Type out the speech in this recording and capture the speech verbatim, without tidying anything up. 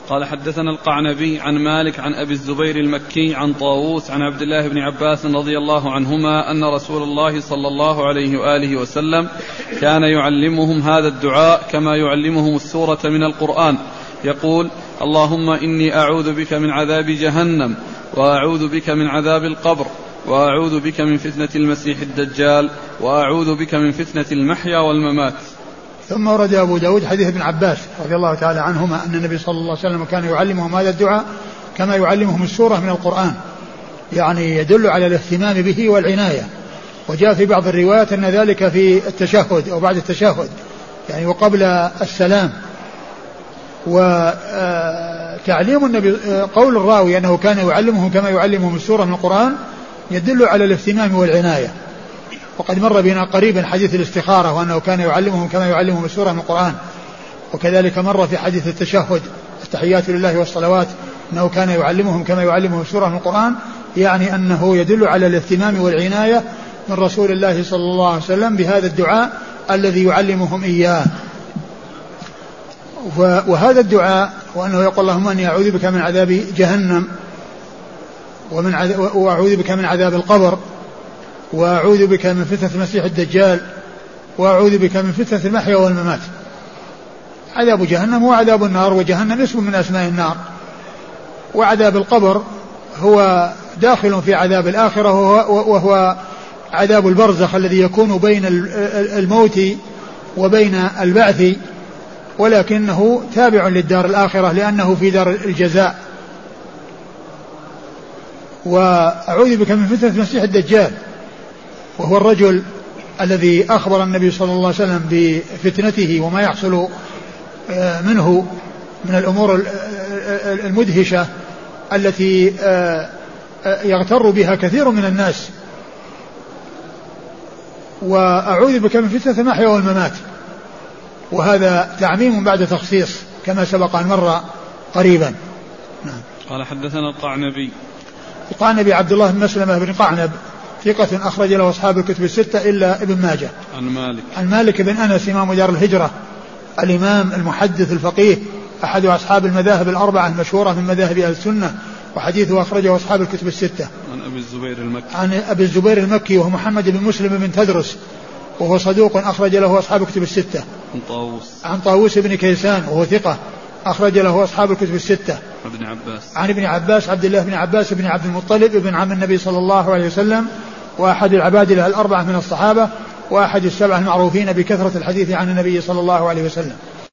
قال حدثنا القعنبي عن مالك عن أبي الزبير المكي عن طاووس عن عبد الله بن عباس رضي الله عنهما أن رسول الله صلى الله عليه وآله وسلم كان يعلمهم هذا الدعاء كما يعلمهم السورة من القرآن، يقول: اللهم إني أعوذ بك من عذاب جهنم، وأعوذ بك من عذاب القبر، وأعوذ بك من فتنة المسيح الدجال، وأعوذ بك من فتنة المحيا والممات. ثم ورد أبو داود حديث ابن عباس رضي الله تعالى عنهما أن النبي صلى الله عليه وسلم كان يعلمهم هذا الدعاء كما يعلمهم السورة من القرآن، يعني يدل على الاهتمام به والعناية. وجاء في بعض الروايات أن ذلك في التشهد أو بعد التشهد، يعني وقبل السلام. وتعليم النبي قول الراوي أنه كان يعلمهم كما يعلمهم السورة من القرآن يدل على الاهتمام والعناية. وقد مر بنا قريبا حديث الاستخارة وأنه كان يعلمهم كما يعلمهم السورة من القرآن، وكذلك مر في حديث التشهد التحيات لله والصلوات أنه كان يعلمهم كما يعلمهم السورة من القرآن، يعني أنه يدل على الاهتمام والعناية من رسول الله صلى الله عليه وسلم بهذا الدعاء الذي يعلمهم إياه. وهذا الدعاء وأنه يقول: اللهم أني أعوذ بك من عذاب جهنم، ومن عذاب وأعوذ بك من عذاب القبر، وأعوذ بك من فتنة المسيح الدجال، وأعوذ بك من فتنة المحيا والممات. عذاب جهنم هو عذاب النار، وجهنم اسم من أسماء النار. وعذاب القبر هو داخل في عذاب الآخرة، وهو عذاب البرزخ الذي يكون بين الموت وبين البعث، ولكنه تابع للدار الآخرة لأنه في دار الجزاء. وأعوذ بك من فتنة المسيح الدجال، وهو الرجل الذي أخبر النبي صلى الله عليه وسلم بفتنته وما يحصل منه من الأمور المدهشة التي يغتر بها كثير من الناس. وأعوذ بك من فتنة المحيا والممات، وهذا تعميم بعد تخصيص كما سبق أن مر قريبا. نعم. قال حدثنا القعنبي. القعنبي عبد الله بن مسلمة بن قعنب ثقة أخرج له أصحاب الكتب الستة إلا ابن ماجه. عن مالك. عن مالك بن أنس إمام دار الهجرة الإمام المحدث الفقيه أحد أصحاب المذاهب الأربعة المشهورة من مذاهب أهل السنة، وحديثه أخرجه أصحاب الكتب الستة. عن أبي الزبير المكي. عن أبي الزبير المكي وهو محمد بن مسلم بن تدرس، وهو صدوق أخرج له أصحاب الكتب الستة. عن طاووس. عن طاووس بن كيسان وهو ثقة أخرج له أصحاب الكتب الستة. عن ابن عباس. عن ابن عباس عبد الله بن عباس بن عبد المطلب ابن عم النبي صلى الله عليه وسلم، وأحد العباد الأربعة من الصحابة، وأحد السبعة المعروفين بكثرة الحديث عن النبي صلى الله عليه وسلم.